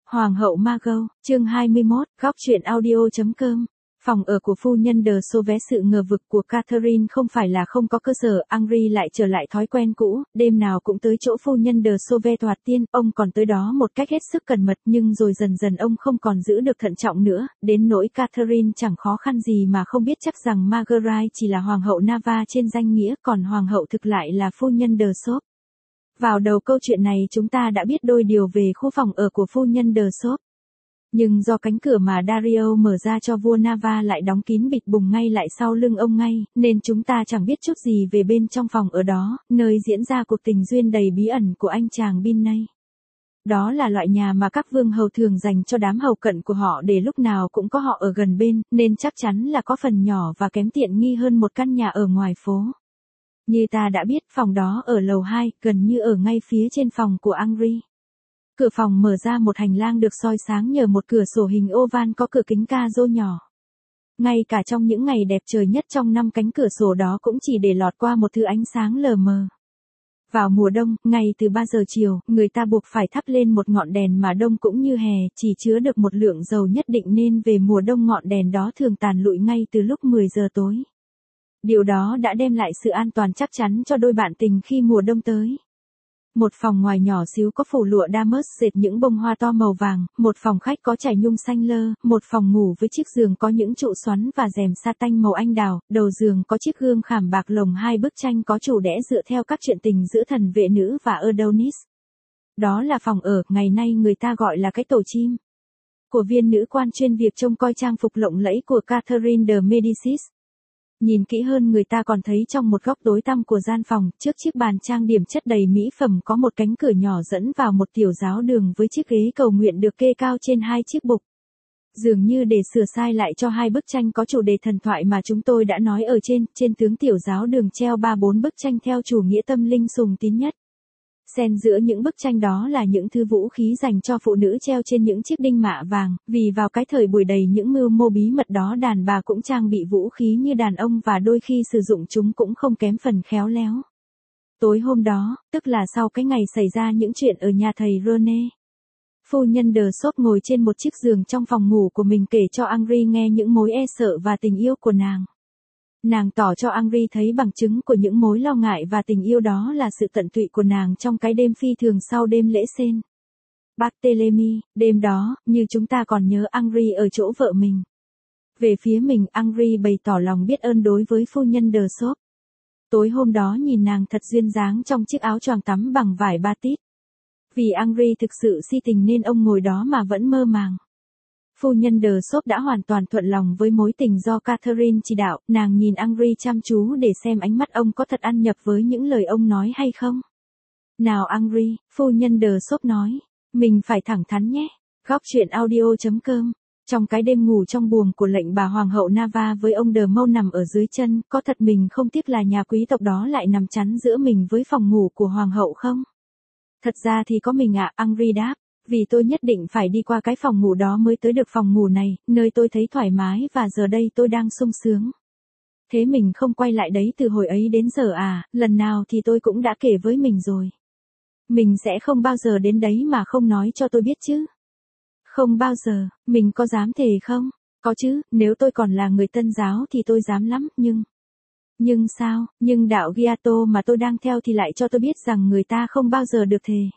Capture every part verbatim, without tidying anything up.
Hoàng hậu Margot, chương hai mươi mốt, góc truyện audio.com. Phòng ở của phu nhân De Sauve sự ngờ vực của Catherine không phải là không có cơ sở, Henri lại trở lại thói quen cũ, đêm nào cũng tới chỗ phu nhân De Sauve thoạt tiên, ông còn tới đó một cách hết sức cẩn mật nhưng rồi dần dần ông không còn giữ được thận trọng nữa, đến nỗi Catherine chẳng khó khăn gì mà không biết chắc rằng Marguerite chỉ là hoàng hậu Navarre trên danh nghĩa, còn hoàng hậu thực lại là phu nhân De Sauve. Vào đầu câu chuyện này chúng ta đã biết đôi điều về khu phòng ở của phu nhân De Sauve. Nhưng do cánh cửa mà Dario mở ra cho vua Navarre lại đóng kín bịch bùng ngay lại sau lưng ông ngay, nên chúng ta chẳng biết chút gì về bên trong phòng ở đó, nơi diễn ra cuộc tình duyên đầy bí ẩn của anh chàng Binet. Đó là loại nhà mà các vương hầu thường dành cho đám hầu cận của họ để lúc nào cũng có họ ở gần bên, nên chắc chắn là có phần nhỏ và kém tiện nghi hơn một căn nhà ở ngoài phố. Như ta đã biết, phòng đó ở lầu hai, gần như ở ngay phía trên phòng của Henri. Cửa phòng mở ra một hành lang được soi sáng nhờ một cửa sổ hình oval có cửa kính ca rô nhỏ. Ngay cả trong những ngày đẹp trời nhất trong năm, cánh cửa sổ đó cũng chỉ để lọt qua một thứ ánh sáng lờ mờ. Vào mùa đông, ngay từ ba giờ chiều, người ta buộc phải thắp lên một ngọn đèn mà đông cũng như hè, chỉ chứa được một lượng dầu nhất định nên về mùa đông ngọn đèn đó thường tàn lụi ngay từ lúc mười giờ tối. Điều đó đã đem lại sự an toàn chắc chắn cho đôi bạn tình khi mùa đông tới. Một phòng ngoài nhỏ xíu có phủ lụa damask dệt những bông hoa to màu vàng, một phòng khách có trải nhung xanh lơ, một phòng ngủ với chiếc giường có những trụ xoắn và rèm sa tanh màu anh đào, đầu giường có chiếc gương khảm bạc lồng hai bức tranh có chủ đẽ dựa theo các chuyện tình giữa thần vệ nữ và Adonis. Đó là phòng ở, ngày nay người ta gọi là cái tổ chim, của viên nữ quan chuyên việc trông coi trang phục lộng lẫy của Catherine de Medicis. Nhìn kỹ hơn người ta còn thấy trong một góc tối tăm của gian phòng, trước chiếc bàn trang điểm chất đầy mỹ phẩm có một cánh cửa nhỏ dẫn vào một tiểu giáo đường với chiếc ghế cầu nguyện được kê cao trên hai chiếc bục. Dường như để sửa sai lại cho hai bức tranh có chủ đề thần thoại mà chúng tôi đã nói ở trên, trên tướng tiểu giáo đường treo ba bốn bức tranh theo chủ nghĩa tâm linh sùng tín nhất. Xen giữa những bức tranh đó là những thứ vũ khí dành cho phụ nữ treo trên những chiếc đinh mạ vàng, vì vào cái thời buổi đầy những mưu mô bí mật đó đàn bà cũng trang bị vũ khí như đàn ông và đôi khi sử dụng chúng cũng không kém phần khéo léo. Tối hôm đó, tức là sau cái ngày xảy ra những chuyện ở nhà thầy René, phu nhân De Sauve ngồi trên một chiếc giường trong phòng ngủ của mình kể cho Henri nghe những mối e sợ và tình yêu của nàng. Nàng tỏ cho Henri thấy bằng chứng của những mối lo ngại và tình yêu đó là sự tận tụy của nàng trong cái đêm phi thường sau đêm lễ Saint Barthélemy. Đêm đó, như chúng ta còn nhớ, Henri ở chỗ vợ mình. Về phía mình, Henri bày tỏ lòng biết ơn đối với phu nhân De Sauve. Tối hôm đó nhìn nàng thật duyên dáng trong chiếc áo choàng tắm bằng vải batit. Vì Henri thực sự si tình nên ông ngồi đó mà vẫn mơ màng. Phu nhân De Sauve đã hoàn toàn thuận lòng với mối tình do Catherine chỉ đạo, nàng nhìn Henri chăm chú để xem ánh mắt ông có thật ăn nhập với những lời ông nói hay không. Nào Henri, phu nhân De Sauve nói, mình phải thẳng thắn nhé. Góc truyện audio.com. Trong cái đêm ngủ trong buồng của lệnh bà hoàng hậu Navarre với ông De Mâu nằm ở dưới chân, có thật mình không tiếc là nhà quý tộc đó lại nằm chắn giữa mình với phòng ngủ của hoàng hậu không? Thật ra thì có mình ạ, Henri đáp. Vì tôi nhất định phải đi qua cái phòng ngủ đó mới tới được phòng ngủ này, nơi tôi thấy thoải mái và giờ đây tôi đang sung sướng. Thế mình không quay lại đấy từ hồi ấy đến giờ à, lần nào thì tôi cũng đã kể với mình rồi. Mình sẽ không bao giờ đến đấy mà không nói cho tôi biết chứ. Không bao giờ, mình có dám thề không? Có chứ, nếu tôi còn là người Tân giáo thì tôi dám lắm, nhưng... Nhưng sao, nhưng đạo Giotto mà tôi đang theo thì lại cho tôi biết rằng người ta không bao giờ được thề.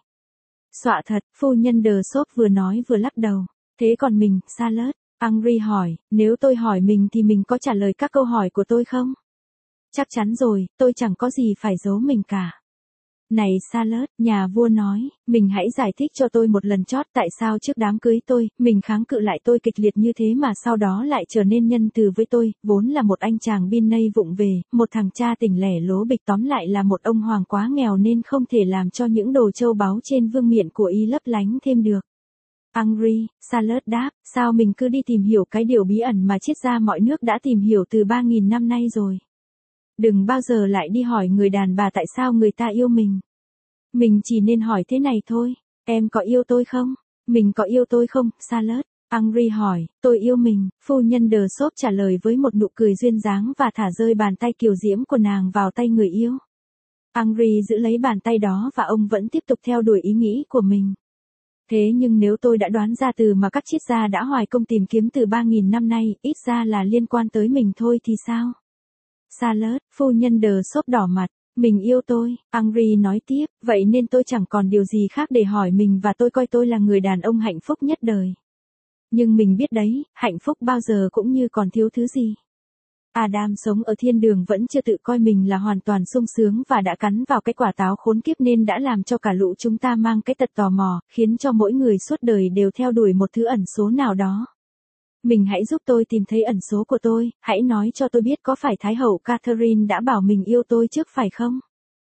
Xọa thật, phu nhân De Sauve vừa nói vừa lắc đầu. Thế còn mình, Charlotte? Henri hỏi, nếu tôi hỏi mình thì mình có trả lời các câu hỏi của tôi không? Chắc chắn rồi, tôi chẳng có gì phải giấu mình cả. Này Charlotte, nhà vua nói, mình hãy giải thích cho tôi một lần chót tại sao trước đám cưới tôi, mình kháng cự lại tôi kịch liệt như thế mà sau đó lại trở nên nhân từ với tôi, vốn là một anh chàng Binet vụng về, một thằng cha tỉnh lẻ lố bịch, tóm lại là một ông hoàng quá nghèo nên không thể làm cho những đồ châu báu trên vương miện của y lấp lánh thêm được. Henri, Charlotte đáp, sao mình cứ đi tìm hiểu cái điều bí ẩn mà triết gia mọi nước đã tìm hiểu từ ba nghìn năm nay rồi. Đừng bao giờ lại đi hỏi người đàn bà tại sao người ta yêu mình. Mình chỉ nên hỏi thế này thôi, em có yêu tôi không? Mình có yêu tôi không, Charlotte? Henri hỏi, tôi yêu mình, phu nhân De Sauve trả lời với một nụ cười duyên dáng và thả rơi bàn tay kiều diễm của nàng vào tay người yêu. Henri giữ lấy bàn tay đó và ông vẫn tiếp tục theo đuổi ý nghĩ của mình. Thế nhưng nếu tôi đã đoán ra từ mà các triết gia đã hoài công tìm kiếm từ ba nghìn năm nay, ít ra là liên quan tới mình thôi thì sao? Charlotte, phu nhân đờ xốp đỏ mặt. Mình yêu tôi, Henry nói tiếp, vậy nên tôi chẳng còn điều gì khác để hỏi mình và tôi coi tôi là người đàn ông hạnh phúc nhất đời. Nhưng mình biết đấy, hạnh phúc bao giờ cũng như còn thiếu thứ gì. Adam sống ở thiên đường vẫn chưa tự coi mình là hoàn toàn sung sướng và đã cắn vào cái quả táo khốn kiếp nên đã làm cho cả lũ chúng ta mang cái tật tò mò, khiến cho mỗi người suốt đời đều theo đuổi một thứ ẩn số nào đó. Mình hãy giúp tôi tìm thấy ẩn số của tôi, hãy nói cho tôi biết có phải Thái hậu Catherine đã bảo mình yêu tôi trước phải không?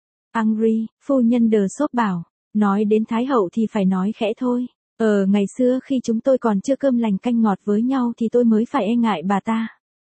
Henry, phu nhân đờ xốp bảo, nói đến Thái hậu thì phải nói khẽ thôi. Ờ, ngày xưa khi chúng tôi còn chưa cơm lành canh ngọt với nhau thì tôi mới phải e ngại bà ta.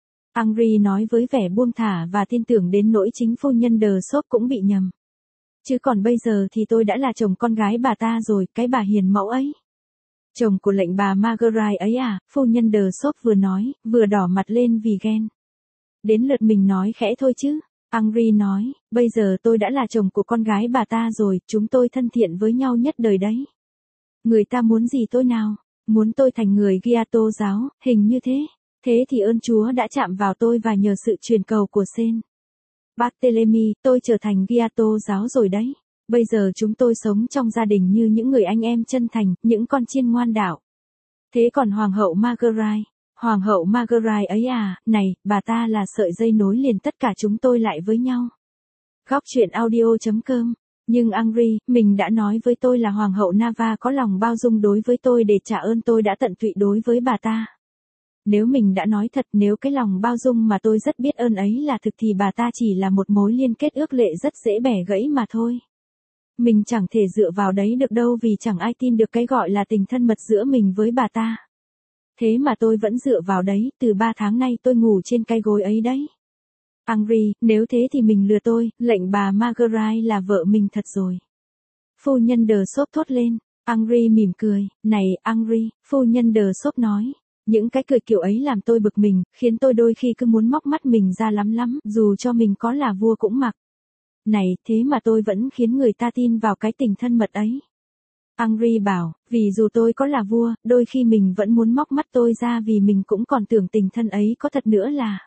Henry nói với vẻ buông thả và tin tưởng đến nỗi chính phu nhân đờ xốp cũng bị nhầm. Chứ còn bây giờ thì tôi đã là chồng con gái bà ta rồi, cái bà hiền mẫu ấy. Chồng của lệnh bà Marguerite ấy à, phu nhân đờ xốp vừa nói, vừa đỏ mặt lên vì ghen. Đến lượt mình nói khẽ thôi chứ. Henry nói, bây giờ tôi đã là chồng của con gái bà ta rồi, chúng tôi thân thiện với nhau nhất đời đấy. Người ta muốn gì tôi nào? Muốn tôi thành người Giato giáo, hình như thế. Thế thì ơn Chúa đã chạm vào tôi và nhờ sự truyền cầu của Saint Barthélemy, tôi trở thành Giato giáo rồi đấy. Bây giờ chúng tôi sống trong gia đình như những người anh em chân thành, những con chiên ngoan đạo. Thế còn Hoàng hậu Marguerite, Hoàng hậu Marguerite ấy à, này, bà ta là sợi dây nối liền tất cả chúng tôi lại với nhau. Góc chuyện audio chấm com. Nhưng Henry, mình đã nói với tôi là Hoàng hậu Nava có lòng bao dung đối với tôi để trả ơn tôi đã tận tụy đối với bà ta. Nếu mình đã nói thật, nếu cái lòng bao dung mà tôi rất biết ơn ấy là thực thì bà ta chỉ là một mối liên kết ước lệ rất dễ bẻ gãy mà thôi. Mình chẳng thể dựa vào đấy được đâu vì chẳng ai tin được cái gọi là tình thân mật giữa mình với bà ta. Thế mà tôi vẫn dựa vào đấy, từ ba tháng nay tôi ngủ trên cái gối ấy đấy. Henry, nếu thế thì mình lừa tôi, lệnh bà Marguerite là vợ mình thật rồi. Phu nhân đờ xốp thốt lên. Henry mỉm cười, này, Henry, phu nhân đờ xốp nói. Những cái cười kiểu ấy làm tôi bực mình, khiến tôi đôi khi cứ muốn móc mắt mình ra lắm lắm, dù cho mình có là vua cũng mặc. Này, thế mà tôi vẫn khiến người ta tin vào cái tình thân mật ấy. Henry bảo, vì dù tôi có là vua, đôi khi mình vẫn muốn móc mắt tôi ra vì mình cũng còn tưởng tình thân ấy có thật nữa là.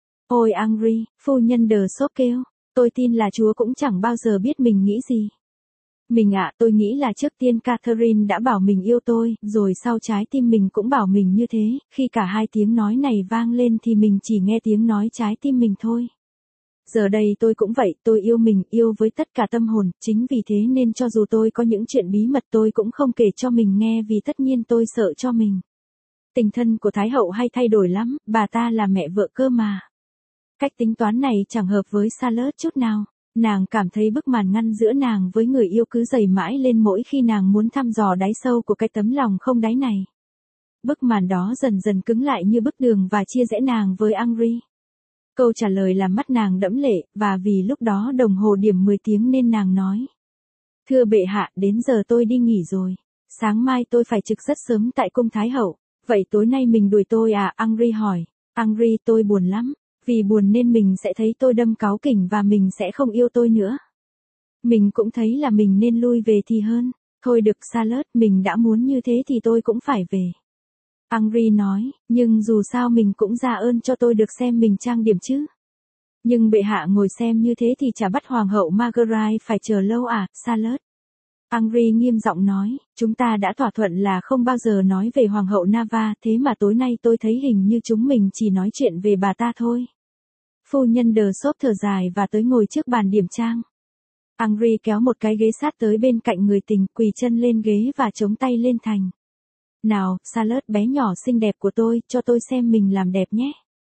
Ôi Henry, phu nhân đờ xốp kêu, tôi tin là Chúa cũng chẳng bao giờ biết mình nghĩ gì. Mình ạ, à, tôi nghĩ là trước tiên Catherine đã bảo mình yêu tôi, rồi sau trái tim mình cũng bảo mình như thế, khi cả hai tiếng nói này vang lên thì mình chỉ nghe tiếng nói trái tim mình thôi. Giờ đây tôi cũng vậy, tôi yêu mình, yêu với tất cả tâm hồn, chính vì thế nên cho dù tôi có những chuyện bí mật tôi cũng không kể cho mình nghe vì tất nhiên tôi sợ cho mình. Tình thân của Thái hậu hay thay đổi lắm, bà ta là mẹ vợ cơ mà. Cách tính toán này chẳng hợp với Charlotte chút nào. Nàng cảm thấy bức màn ngăn giữa nàng với người yêu cứ dày mãi lên mỗi khi nàng muốn thăm dò đáy sâu của cái tấm lòng không đáy này. Bức màn đó dần dần cứng lại như bức tường và chia rẽ nàng với Henry. Câu trả lời làm mắt nàng đẫm lệ, và vì lúc đó đồng hồ điểm mười tiếng nên nàng nói. Thưa bệ hạ, đến giờ tôi đi nghỉ rồi. Sáng mai tôi phải trực rất sớm tại cung Thái hậu. Vậy tối nay mình đuổi tôi à? Henry hỏi. Henry, tôi buồn lắm. Vì buồn nên mình sẽ thấy tôi đâm cáu kỉnh và mình sẽ không yêu tôi nữa. Mình cũng thấy là mình nên lui về thì hơn. Thôi được Charlotte, mình đã muốn như thế thì tôi cũng phải về. Henry nói, nhưng dù sao mình cũng ra ơn cho tôi được xem mình trang điểm chứ. Nhưng bệ hạ ngồi xem như thế thì chả bắt Hoàng hậu Marguerite phải chờ lâu à, Charlotte. Henry nghiêm giọng nói, chúng ta đã thỏa thuận là không bao giờ nói về Hoàng hậu Nava, thế mà tối nay tôi thấy hình như chúng mình chỉ nói chuyện về bà ta thôi. Phu nhân đờ xốp thở dài và tới ngồi trước bàn điểm trang. Henry kéo một cái ghế sát tới bên cạnh người tình, quỳ chân lên ghế và chống tay lên thành. Nào, Charlotte bé nhỏ xinh đẹp của tôi, cho tôi xem mình làm đẹp nhé.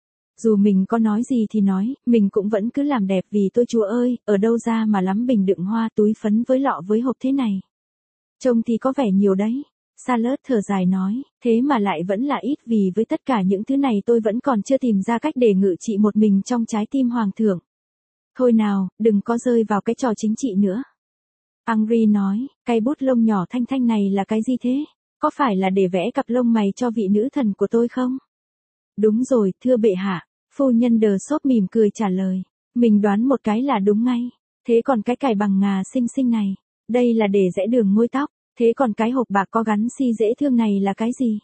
Dù mình có nói gì thì nói, mình cũng vẫn cứ làm đẹp vì tôi Chúa ơi, ở đâu ra mà lắm bình đựng hoa túi phấn với lọ với hộp thế này. Trông thì có vẻ nhiều đấy. Charlotte thở dài nói, thế mà lại vẫn là ít vì với tất cả những thứ này tôi vẫn còn chưa tìm ra cách để ngự trị một mình trong trái tim hoàng thượng. Thôi nào, đừng có rơi vào cái trò chính trị nữa. Henry nói, cây bút lông nhỏ thanh thanh này là cái gì thế? Có phải là để vẽ cặp lông mày cho vị nữ thần của tôi không? Đúng rồi, thưa bệ hạ. Phu nhân đờ xốp mỉm cười trả lời. Mình đoán một cái là đúng ngay. Thế còn cái cài bằng ngà xinh xinh này, đây là để rẽ đường ngôi tóc. Thế còn cái hộp bạc có gắn si dễ thương này là cái gì?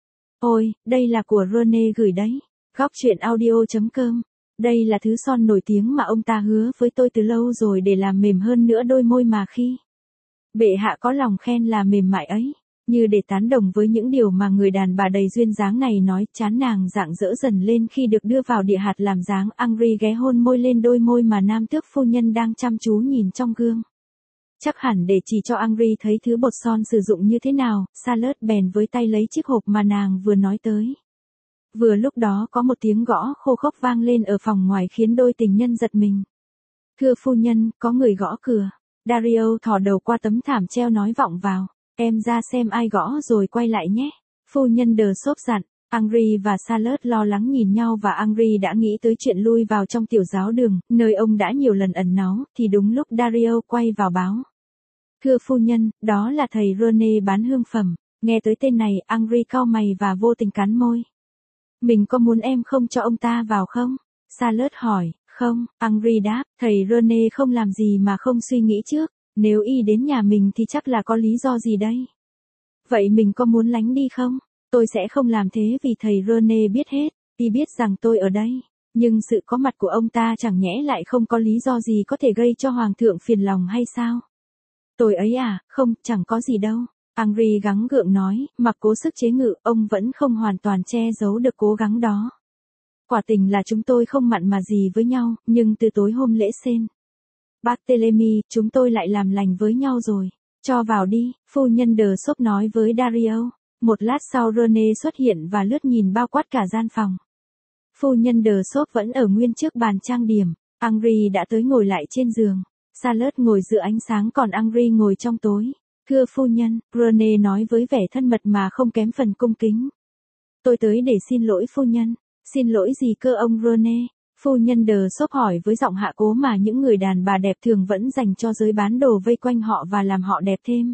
Ôi, đây là của Rene gửi đấy. Góc truyện audio.com. Đây là thứ son nổi tiếng mà ông ta hứa với tôi từ lâu rồi để làm mềm hơn nữa đôi môi mà khi bệ hạ có lòng khen là mềm mại ấy. Như để tán đồng với những điều mà người đàn bà đầy duyên dáng này nói, trán nàng rạng rỡ dần lên khi được đưa vào địa hạt làm dáng. Henry ghé hôn môi lên đôi môi mà nam tước phu nhân đang chăm chú nhìn trong gương. Chắc hẳn để chỉ cho Henry thấy thứ bột son sử dụng như thế nào, Charlotte bèn với tay lấy chiếc hộp mà nàng vừa nói tới. Vừa lúc đó có một tiếng gõ khô khốc vang lên ở phòng ngoài khiến đôi tình nhân giật mình. Thưa phu nhân, có người gõ cửa. Dario thò đầu qua tấm thảm treo nói vọng vào. Em ra xem ai gõ rồi quay lại nhé. Phu nhân đờ xốp dặn. Henry và Charlotte lo lắng nhìn nhau và Henry đã nghĩ tới chuyện lui vào trong tiểu giáo đường, nơi ông đã nhiều lần ẩn náu, thì đúng lúc Dario quay vào báo. Thưa phu nhân, đó là thầy Rene bán hương phẩm. Nghe tới tên này, Henry cau mày và vô tình cắn môi. Mình có muốn em không cho ông ta vào không? Charlotte hỏi. Không, Henry đáp, thầy Rene không làm gì mà không suy nghĩ trước. Nếu y đến nhà mình thì chắc là có lý do gì đây? Vậy mình có muốn lánh đi không? Tôi sẽ không làm thế vì thầy Rene biết hết, y biết rằng tôi ở đây. Nhưng sự có mặt của ông ta chẳng nhẽ lại không có lý do gì có thể gây cho hoàng thượng phiền lòng hay sao? Tôi ấy à, không, chẳng có gì đâu. Henry gắng gượng nói, mặc cố sức chế ngự, ông vẫn không hoàn toàn che giấu được cố gắng đó. Quả tình là chúng tôi không mặn mà gì với nhau, nhưng từ tối hôm lễ Sên Barthélemy, chúng tôi lại làm lành với nhau rồi. Cho vào đi, phu nhân đờ xốp nói với Dario. Một lát sau Rene xuất hiện và lướt nhìn bao quát cả gian phòng. Phu nhân đờ xốp vẫn ở nguyên trước bàn trang điểm. Henry đã tới ngồi lại trên giường. Charlotte ngồi giữa ánh sáng còn Henry ngồi trong tối. Thưa phu nhân, Rene nói với vẻ thân mật mà không kém phần cung kính. Tôi tới để xin lỗi phu nhân. Xin lỗi gì cơ ông Rene? Phu nhân đờ xốp hỏi với giọng hạ cố mà những người đàn bà đẹp thường vẫn dành cho giới bán đồ vây quanh họ và làm họ đẹp thêm.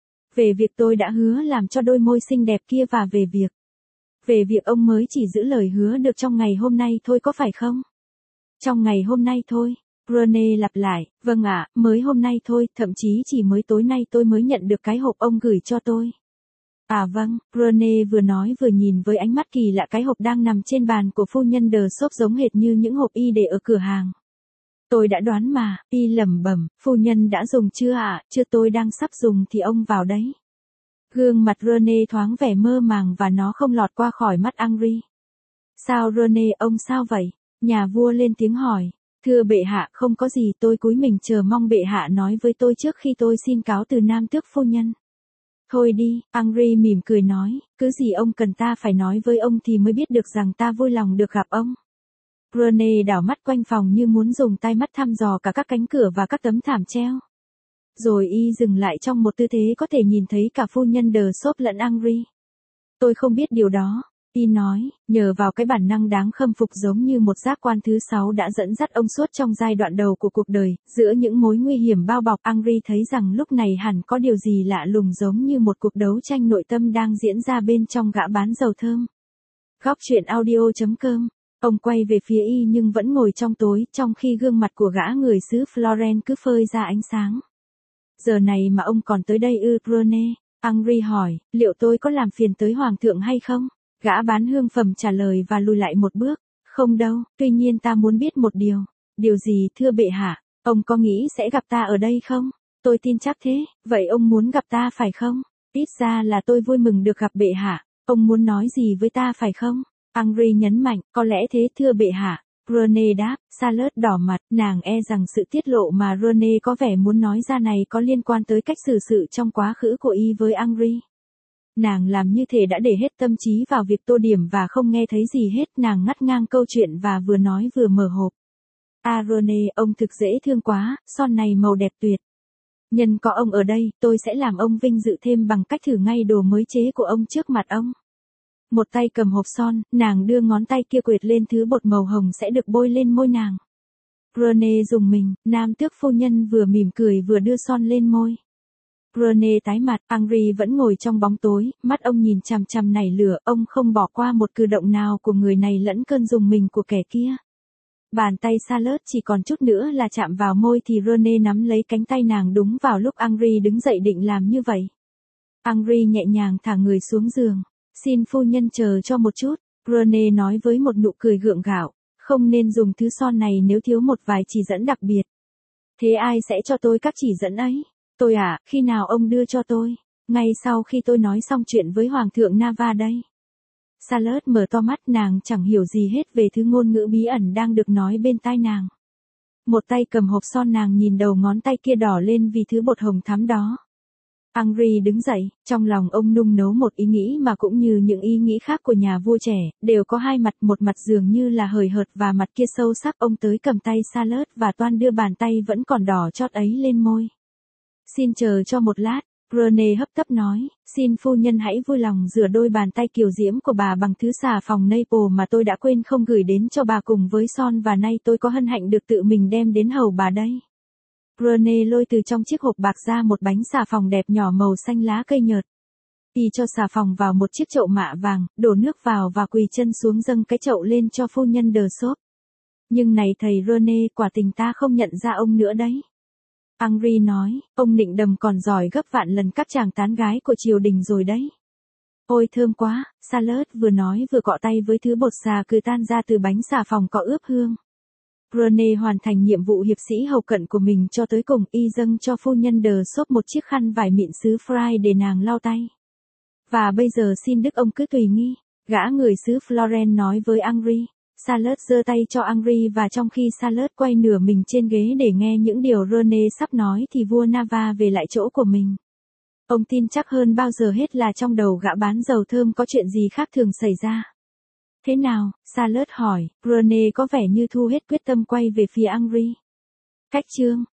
Về việc tôi đã hứa làm cho đôi môi xinh đẹp kia và về việc. Về việc ông mới chỉ giữ lời hứa được trong ngày hôm nay thôi có phải không? Trong ngày hôm nay thôi. Rene lặp lại, vâng ạ, mới hôm nay thôi, thậm chí chỉ mới tối nay tôi mới nhận được cái hộp ông gửi cho tôi. À vâng, Rene vừa nói vừa nhìn với ánh mắt kỳ lạ cái hộp đang nằm trên bàn của phu nhân đờ xốp giống hệt như những hộp y để ở cửa hàng. Tôi đã đoán mà, y lẩm bẩm, phu nhân đã dùng chưa ạ, à? Chưa, tôi đang sắp dùng thì ông vào đấy. Gương mặt Rene thoáng vẻ mơ màng và nó không lọt qua khỏi mắt Henry. Sao Rene, ông sao vậy? Nhà vua lên tiếng hỏi. Thưa bệ hạ, không có gì, tôi cúi mình chờ mong bệ hạ nói với tôi trước khi tôi xin cáo từ nam tước phu nhân. Thôi đi, Henry mỉm cười nói, cứ gì ông cần ta phải nói với ông thì mới biết được rằng ta vui lòng được gặp ông. Rene đảo mắt quanh phòng như muốn dùng tay mắt thăm dò cả các cánh cửa và các tấm thảm treo. Rồi y dừng lại trong một tư thế có thể nhìn thấy cả phu nhân đờ xốp lẫn Henry. Tôi không biết điều đó, y nói, nhờ vào cái bản năng đáng khâm phục giống như một giác quan thứ sáu đã dẫn dắt ông suốt trong giai đoạn đầu của cuộc đời, giữa những mối nguy hiểm bao bọc. Henry thấy rằng lúc này hẳn có điều gì lạ lùng giống như một cuộc đấu tranh nội tâm đang diễn ra bên trong gã bán dầu thơm. Góc truyện audio.com. Ông quay về phía y nhưng vẫn ngồi trong tối, trong khi gương mặt của gã người xứ Florence cứ phơi ra ánh sáng. Giờ này mà ông còn tới đây ư? Rene? Henry hỏi, liệu tôi có làm phiền tới hoàng thượng hay không? Gã bán hương phẩm trả lời và lùi lại một bước. Không đâu, tuy nhiên ta muốn biết một điều. Điều gì thưa bệ hạ? Ông có nghĩ sẽ gặp ta ở đây không? Tôi tin chắc thế, vậy ông muốn gặp ta phải không? Ít ra là tôi vui mừng được gặp bệ hạ. Ông muốn nói gì với ta phải không? Henry nhấn mạnh, có lẽ thế thưa bệ hạ. Rene đáp. Charlotte đỏ mặt, nàng e rằng sự tiết lộ mà Rene có vẻ muốn nói ra này có liên quan tới cách xử sự trong quá khứ của y với Henry. Nàng làm như thể đã để hết tâm trí vào việc tô điểm và không nghe thấy gì hết. Nàng ngắt ngang câu chuyện và vừa nói vừa mở hộp. À Rene, ông thực dễ thương quá, son này màu đẹp tuyệt. Nhân có ông ở đây, tôi sẽ làm ông vinh dự thêm bằng cách thử ngay đồ mới chế của ông trước mặt ông. Một tay cầm hộp son, nàng đưa ngón tay kia quệt lên thứ bột màu hồng sẽ được bôi lên môi nàng. Rene dùng mình, nam tước phu nhân vừa mỉm cười vừa đưa son lên môi. Rene tái mặt, Henry vẫn ngồi trong bóng tối, mắt ông nhìn chằm chằm nảy lửa, ông không bỏ qua một cử động nào của người này lẫn cơn rùng mình của kẻ kia. Bàn tay Charlotte chỉ còn chút nữa là chạm vào môi thì Rene nắm lấy cánh tay nàng đúng vào lúc Henry đứng dậy định làm như vậy. Henri nhẹ nhàng thả người xuống giường. Xin phu nhân chờ cho một chút, Rene nói với một nụ cười gượng gạo. Không nên dùng thứ son này nếu thiếu một vài chỉ dẫn đặc biệt. Thế ai sẽ cho tôi các chỉ dẫn ấy? Tôi à, khi nào ông đưa cho tôi? Ngay sau khi tôi nói xong chuyện với Hoàng thượng Nava đây. Charlotte mở to mắt, nàng chẳng hiểu gì hết về thứ ngôn ngữ bí ẩn đang được nói bên tai nàng. Một tay cầm hộp son, nàng nhìn đầu ngón tay kia đỏ lên vì thứ bột hồng thắm đó. Henri đứng dậy, trong lòng ông nung nấu một ý nghĩ mà cũng như những ý nghĩ khác của nhà vua trẻ, đều có hai mặt, một mặt dường như là hời hợt và mặt kia sâu sắc. Ông tới cầm tay Charlotte và toan đưa bàn tay vẫn còn đỏ chót ấy lên môi. Xin chờ cho một lát, Rene hấp tấp nói, xin phu nhân hãy vui lòng rửa đôi bàn tay kiều diễm của bà bằng thứ xà phòng Naples mà tôi đã quên không gửi đến cho bà cùng với son, và nay tôi có hân hạnh được tự mình đem đến hầu bà đây. Rene lôi từ trong chiếc hộp bạc ra một bánh xà phòng đẹp nhỏ màu xanh lá cây nhợt. Y cho xà phòng vào một chiếc chậu mạ vàng, đổ nước vào và quỳ chân xuống dâng cái chậu lên cho phu nhân De Soap. Nhưng này thầy Rene, quả tình ta không nhận ra ông nữa đấy. Henri nói, ông nịnh đầm còn giỏi gấp vạn lần các chàng tán gái của triều đình rồi đấy. Ôi thơm quá, Charlotte vừa nói vừa cọ tay với thứ bột xà cứ tan ra từ bánh xà phòng có ướp hương. Rene hoàn thành nhiệm vụ hiệp sĩ hầu cận của mình cho tới cùng. Y dâng cho phu nhân De Soap một chiếc khăn vải mịn xứ Fry để nàng lau tay. Và bây giờ xin đức ông cứ tùy nghi, gã người xứ Florence nói với Henri. Charlotte giơ tay cho Henri, và trong khi Charlotte quay nửa mình trên ghế để nghe những điều Rene sắp nói thì vua Nava về lại chỗ của mình. Ông tin chắc hơn bao giờ hết là trong đầu gã bán dầu thơm có chuyện gì khác thường xảy ra. Thế nào? Charlotte hỏi. Rene có vẻ như thu hết quyết tâm quay về phía Henri. Cách chương